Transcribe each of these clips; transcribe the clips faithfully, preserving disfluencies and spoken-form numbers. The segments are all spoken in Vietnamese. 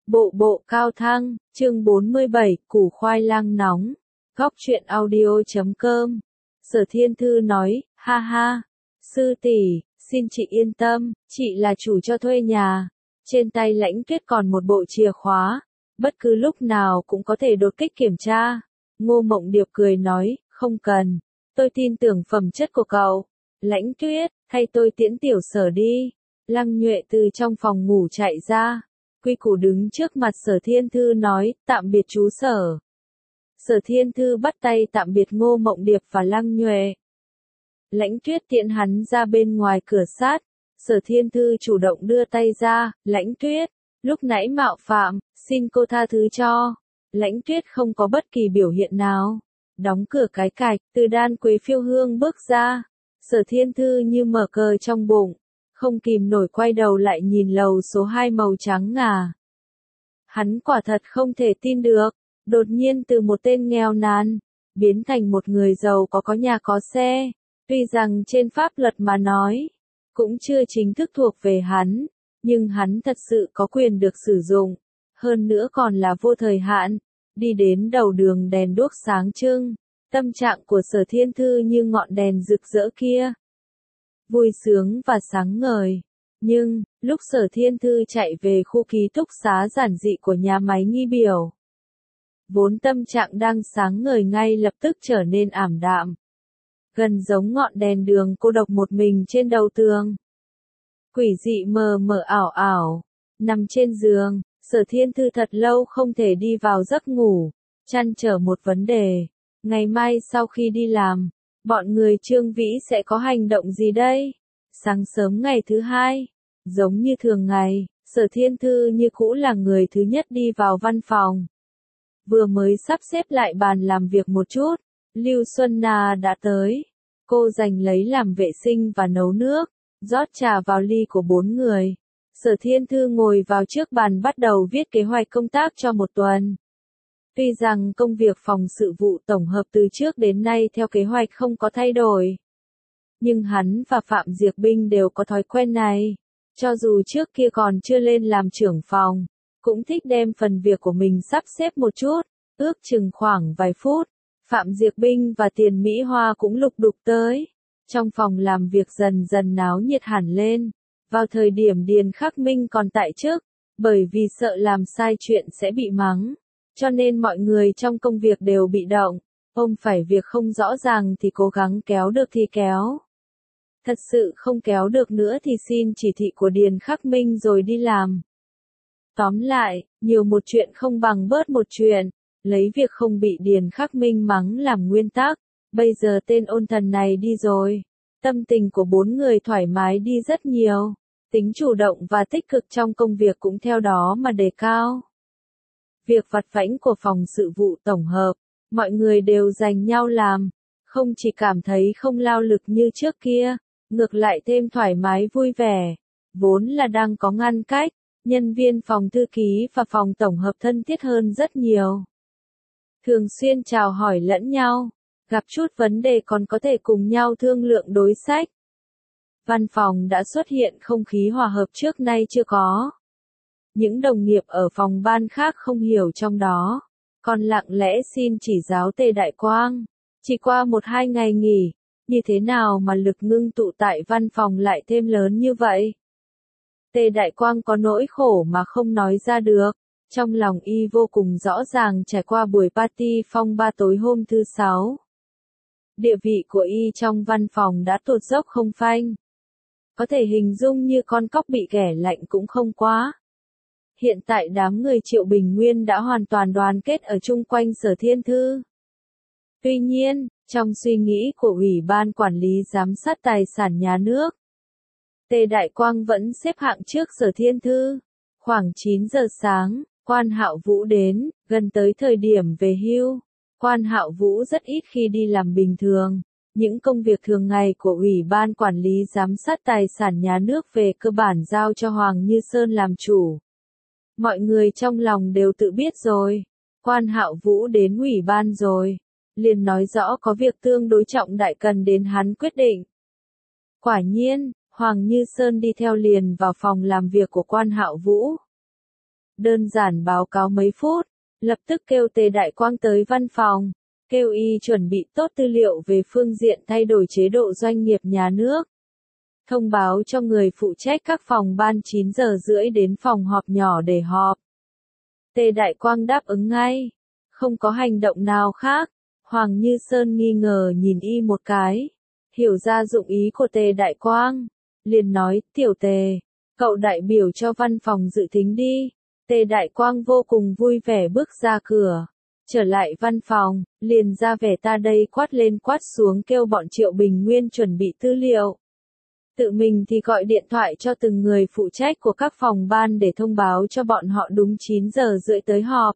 Bộ bộ cao thăng, chương bốn mươi bảy, củ khoai lang nóng. Góc truyện audio chấm com. Sở Thiên Thư nói, ha ha, sư tỷ, xin chị yên tâm, chị là chủ cho thuê nhà. Trên tay Lãnh Tuyết còn một bộ chìa khóa, bất cứ lúc nào cũng có thể đột kích kiểm tra. Ngô Mộng Điệp cười nói, không cần, tôi tin tưởng phẩm chất của cậu. Lãnh Tuyết, thay tôi tiễn tiểu Sở đi. Lăng Nhuệ từ trong phòng ngủ chạy ra. Quy Củ đứng trước mặt Sở Thiên Thư nói, tạm biệt chú Sở. Sở Thiên Thư bắt tay tạm biệt Ngô Mộng Điệp và Lăng Nhuệ. Lãnh Tuyết tiễn hắn ra bên ngoài cửa sát. Sở Thiên Thư chủ động đưa tay ra, Lãnh Tuyết, lúc nãy mạo phạm, xin cô tha thứ cho. Lãnh Tuyết không có bất kỳ biểu hiện nào. Đóng cửa cái cạch, từ đan quế phiêu hương bước ra. Sở Thiên Thư như mở cờ trong bụng. Không kìm nổi quay đầu lại nhìn lầu số hai màu trắng ngà. Hắn quả thật không thể tin được, đột nhiên từ một tên nghèo nàn, biến thành một người giàu có có nhà có xe, tuy rằng trên pháp luật mà nói, cũng chưa chính thức thuộc về hắn, nhưng hắn thật sự có quyền được sử dụng, hơn nữa còn là vô thời hạn, đi đến đầu đường đèn đuốc sáng trưng, tâm trạng của Sở Thiên Thư như ngọn đèn rực rỡ kia. Vui sướng và sáng ngời. Nhưng, lúc Sở Thiên Thư chạy về khu ký túc xá giản dị của nhà máy Nghi Biểu, vốn tâm trạng đang sáng ngời ngay lập tức trở nên ảm đạm. Gần giống ngọn đèn đường cô độc một mình trên đầu tường. Quỷ dị mờ mờ ảo ảo, nằm trên giường, Sở Thiên Thư thật lâu không thể đi vào giấc ngủ, trăn trở một vấn đề. Ngày mai sau khi đi làm, bọn người Trương Vĩ sẽ có hành động gì đây? Sáng sớm ngày thứ hai, giống như thường ngày, Sở Thiên Thư như cũ là người thứ nhất đi vào văn phòng. Vừa mới sắp xếp lại bàn làm việc một chút, Lưu Xuân Na đã tới. Cô giành lấy làm vệ sinh và nấu nước, rót trà vào ly của bốn người. Sở Thiên Thư ngồi vào trước bàn bắt đầu viết kế hoạch công tác cho một tuần. Tuy rằng công việc phòng sự vụ tổng hợp từ trước đến nay theo kế hoạch không có thay đổi. Nhưng hắn và Phạm Diệp Binh đều có thói quen này. Cho dù trước kia còn chưa lên làm trưởng phòng, cũng thích đem phần việc của mình sắp xếp một chút, ước chừng khoảng vài phút. Phạm Diệp Binh và Tiền Mỹ Hoa cũng lục đục tới. Trong phòng làm việc dần dần náo nhiệt hẳn lên. Vào thời điểm Điền Khắc Minh còn tại chức, bởi vì sợ làm sai chuyện sẽ bị mắng. Cho nên mọi người trong công việc đều bị động, ông phải việc không rõ ràng thì cố gắng kéo được thì kéo. Thật sự không kéo được nữa thì xin chỉ thị của Điền Khắc Minh rồi đi làm. Tóm lại, nhiều một chuyện không bằng bớt một chuyện, lấy việc không bị Điền Khắc Minh mắng làm nguyên tắc. Bây giờ tên ôn thần này đi rồi, tâm tình của bốn người thoải mái đi rất nhiều, tính chủ động và tích cực trong công việc cũng theo đó mà đề cao. Việc vặt vãnh của phòng sự vụ tổng hợp, mọi người đều dành nhau làm, không chỉ cảm thấy không lao lực như trước kia, ngược lại thêm thoải mái vui vẻ, vốn là đang có ngăn cách, nhân viên phòng thư ký và phòng tổng hợp thân thiết hơn rất nhiều. Thường xuyên chào hỏi lẫn nhau, gặp chút vấn đề còn có thể cùng nhau thương lượng đối sách. Văn phòng đã xuất hiện không khí hòa hợp trước nay chưa có. Những đồng nghiệp ở phòng ban khác không hiểu trong đó, còn lặng lẽ xin chỉ giáo Tề Đại Quang. Chỉ qua một hai ngày nghỉ, như thế nào mà lực ngưng tụ tại văn phòng lại thêm lớn như vậy? Tề Đại Quang có nỗi khổ mà không nói ra được, trong lòng y vô cùng rõ ràng trải qua buổi party phong ba tối hôm thứ sáu. Địa vị của y trong văn phòng đã tụt dốc không phanh. Có thể hình dung như con cóc bị ghẻ lạnh cũng không quá. Hiện tại đám người Triệu Bình Nguyên đã hoàn toàn đoàn kết ở chung quanh Sở Thiên Thư. Tuy nhiên, trong suy nghĩ của Ủy ban Quản lý Giám sát Tài sản Nhà nước, Tề Đại Quang vẫn xếp hạng trước Sở Thiên Thư. Khoảng chín giờ sáng, Quan Hạo Vũ đến, gần tới thời điểm về hưu. Quan Hạo Vũ rất ít khi đi làm bình thường. Những công việc thường ngày của Ủy ban Quản lý Giám sát Tài sản Nhà nước về cơ bản giao cho Hoàng Như Sơn làm chủ. Mọi người trong lòng đều tự biết rồi. Quan Hạo Vũ đến ủy ban rồi, liền nói rõ có việc tương đối trọng đại cần đến hắn quyết định. Quả nhiên, Hoàng Như Sơn đi theo liền vào phòng làm việc của Quan Hạo Vũ. đơn giản báo cáo mấy phút, lập tức kêu Tề Đại Quang tới văn phòng, kêu y chuẩn bị tốt tư liệu về phương diện thay đổi chế độ doanh nghiệp nhà nước. Thông báo cho người phụ trách các phòng ban chín giờ rưỡi đến phòng họp nhỏ để họp. Tề Đại Quang đáp ứng ngay, không có hành động nào khác. Hoàng Như Sơn nghi ngờ nhìn y một cái, hiểu ra dụng ý của Tề Đại Quang, liền nói, tiểu Tề, cậu đại biểu cho văn phòng dự tính đi. Tề Đại Quang vô cùng vui vẻ bước ra cửa, trở lại văn phòng, liền ra vẻ ta đây quát lên quát xuống kêu bọn Triệu Bình Nguyên chuẩn bị tư liệu. Tự mình thì gọi điện thoại cho từng người phụ trách của các phòng ban để thông báo cho bọn họ đúng chín giờ rưỡi tới họp.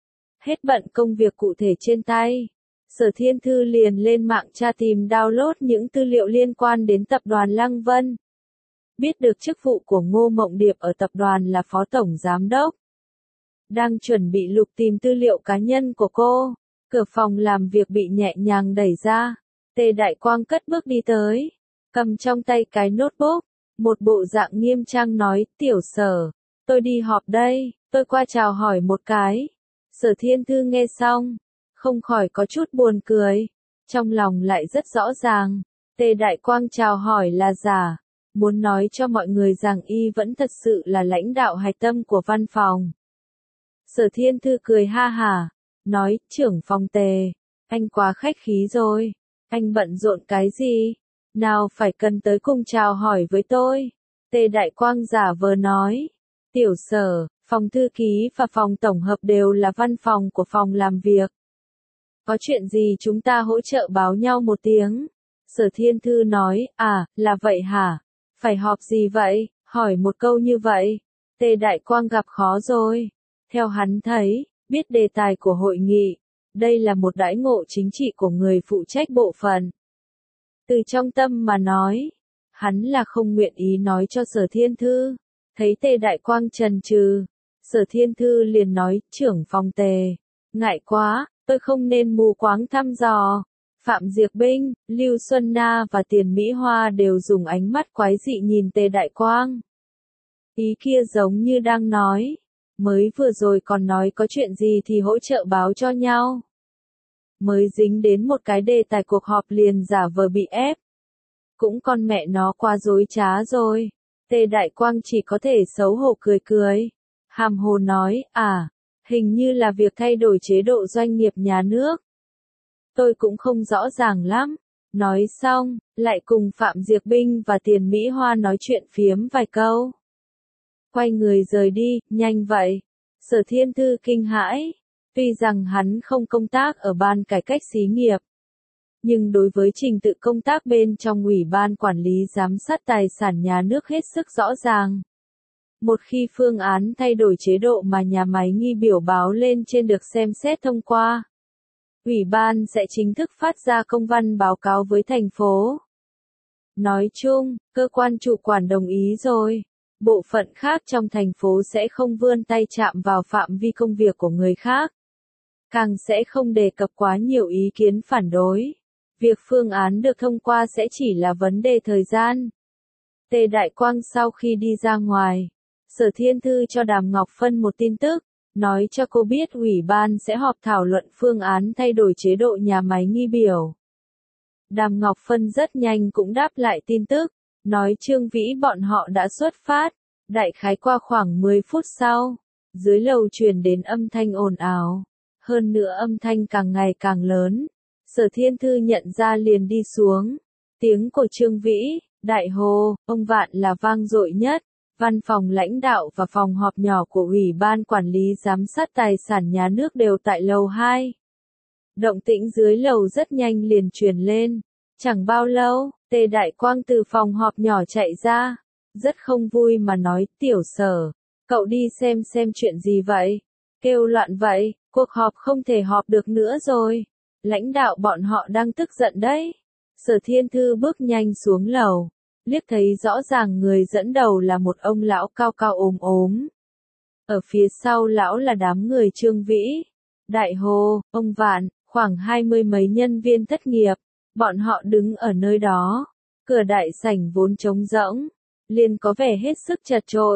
Hết bận công việc cụ thể trên tay, Sở Thiên Thư liền lên mạng tra tìm download những tư liệu liên quan đến tập đoàn Lăng Vân. Biết được chức vụ của Ngô Mộng Điệp ở tập đoàn là phó tổng giám đốc. Đang chuẩn bị lục tìm tư liệu cá nhân của cô, cửa phòng làm việc bị nhẹ nhàng đẩy ra. Tề Đại Quang cất bước đi tới, cầm trong tay cái notebook, một bộ dạng nghiêm trang nói, tiểu Sở, tôi đi họp đây, tôi qua chào hỏi một cái. Sở Thiên Thư nghe xong, không khỏi có chút buồn cười, trong lòng lại rất rõ ràng, Tề Đại Quang chào hỏi là giả, muốn nói cho mọi người rằng y vẫn thật sự là lãnh đạo hạch tâm của văn phòng. Sở Thiên Thư cười ha hả, nói, trưởng phòng Tề, anh quá khách khí rồi, anh bận rộn cái gì, nào phải cần tới cùng chào hỏi với tôi. Tề Đại Quang giả vờ nói, tiểu Sở, phòng thư ký và phòng tổng hợp đều là văn phòng của phòng làm việc. Có chuyện gì chúng ta hỗ trợ báo nhau một tiếng. Sở Thiên Thư nói, à, là vậy hả? Phải họp gì vậy? Hỏi một câu như vậy. Tề Đại Quang gặp khó rồi. Theo hắn thấy, biết đề tài của hội nghị, đây là một đãi ngộ chính trị của người phụ trách bộ phận. Từ trong tâm mà nói, hắn là không nguyện ý nói cho Sở Thiên Thư. Thấy Tề Đại Quang chần chừ, Sở Thiên Thư liền nói, trưởng phòng Tề, ngại quá, tôi không nên mù quáng thăm dò. Phạm Diệc Binh, Lưu Xuân Na và Tiền Mỹ Hoa đều dùng ánh mắt quái dị nhìn Tề Đại Quang. Ý kia giống như đang nói, mới vừa rồi còn nói có chuyện gì thì hỗ trợ báo cho nhau. Mới dính đến một cái đề tài cuộc họp liền giả vờ bị ép. Cũng con mẹ nó quá dối trá rồi. Tề Đại Quang chỉ có thể xấu hổ cười cười. Hàm hồ nói, à, hình như là việc thay đổi chế độ doanh nghiệp nhà nước. Tôi cũng không rõ ràng lắm. Nói xong, lại cùng Phạm Diệc Binh và Tiền Mỹ Hoa nói chuyện phiếm vài câu. Quay người rời đi, nhanh vậy. Sở Thiên Thư kinh hãi. Tuy rằng hắn không công tác ở ban cải cách xí nghiệp, nhưng đối với trình tự công tác bên trong Ủy ban quản lý giám sát tài sản nhà nước hết sức rõ ràng. Một khi phương án thay đổi chế độ mà nhà máy nghi biểu báo lên trên được xem xét thông qua, Ủy ban sẽ chính thức phát ra công văn báo cáo với thành phố. Nói chung, cơ quan chủ quản đồng ý rồi. Bộ phận khác trong thành phố sẽ không vươn tay chạm vào phạm vi công việc của người khác. Càng sẽ không đề cập quá nhiều ý kiến phản đối. Việc phương án được thông qua sẽ chỉ là vấn đề thời gian. Tề Đại Quang sau khi đi ra ngoài, Sở Thiên Thư cho Đàm Ngọc Phân một tin tức, nói cho cô biết Ủy ban sẽ họp thảo luận phương án thay đổi chế độ nhà máy nghi biểu. Đàm Ngọc Phân rất nhanh cũng đáp lại tin tức, nói Trương Vĩ bọn họ đã xuất phát. Đại khái qua khoảng mười phút sau, dưới lầu truyền đến âm thanh ồn ào, hơn nữa âm thanh càng ngày càng lớn. Sở Thiên Thư nhận ra liền đi xuống. Tiếng của Trương Vĩ, đại hồ, ông Vạn là vang dội nhất. Văn phòng lãnh đạo và phòng họp nhỏ của Ủy ban quản lý giám sát tài sản nhà nước đều tại lầu hai. Động tĩnh dưới lầu rất nhanh liền truyền lên. Chẳng bao lâu, Tề Đại Quang từ phòng họp nhỏ chạy ra. Rất không vui mà nói, tiểu Sở, cậu đi xem xem chuyện gì vậy? Kêu loạn vậy, cuộc họp không thể họp được nữa rồi. Lãnh đạo bọn họ đang tức giận đấy. Sở Thiên Thư bước nhanh xuống lầu, liếc thấy rõ ràng người dẫn đầu là một ông lão cao cao ốm ốm. Ở phía sau lão là đám người Trương Vĩ, Đại Hồ, ông Vạn, khoảng hai mươi mấy nhân viên thất nghiệp. Bọn họ đứng ở nơi đó. Cửa đại sảnh vốn trống rỗng, liền có vẻ hết sức chật chội.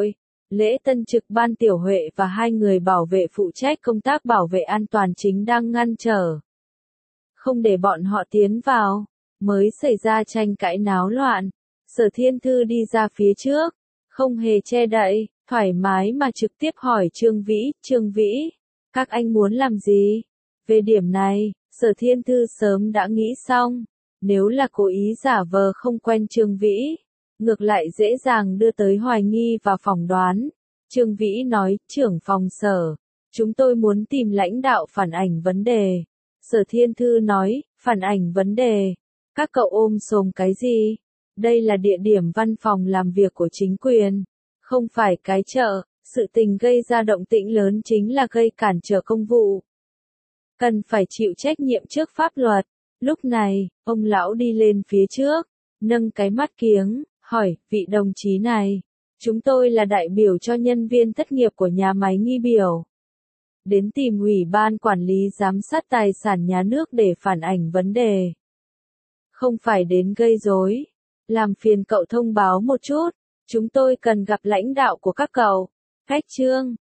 Lễ tân trực ban Tiểu Huệ và hai người bảo vệ phụ trách công tác bảo vệ an toàn chính đang ngăn trở, không để bọn họ tiến vào, mới xảy ra tranh cãi náo loạn. Sở Thiên Thư đi ra phía trước, không hề che đậy, thoải mái mà trực tiếp hỏi Trương Vĩ, Trương Vĩ, các anh muốn làm gì? Về điểm này, Sở Thiên Thư sớm đã nghĩ xong, nếu là cố ý giả vờ không quen Trương Vĩ, ngược lại dễ dàng đưa tới hoài nghi và phỏng đoán. Trương Vĩ nói, trưởng phòng Sở, chúng tôi muốn tìm lãnh đạo phản ảnh vấn đề. Sở Thiên Thư nói, phản ảnh vấn đề, các cậu ôm xồm cái gì? Đây là địa điểm văn phòng làm việc của chính quyền, không phải cái chợ, sự tình gây ra động tĩnh lớn chính là gây cản trở công vụ. Cần phải chịu trách nhiệm trước pháp luật. Lúc này, ông lão đi lên phía trước, nâng cái mắt kiếng, hỏi, vị đồng chí này, chúng tôi là đại biểu cho nhân viên thất nghiệp của nhà máy Nghi Biểu. Đến tìm Ủy ban Quản lý Giám sát Tài sản Nhà nước để phản ảnh vấn đề. Không phải đến gây rối. Làm phiền cậu thông báo một chút, chúng tôi cần gặp lãnh đạo của các cậu. Khách trương,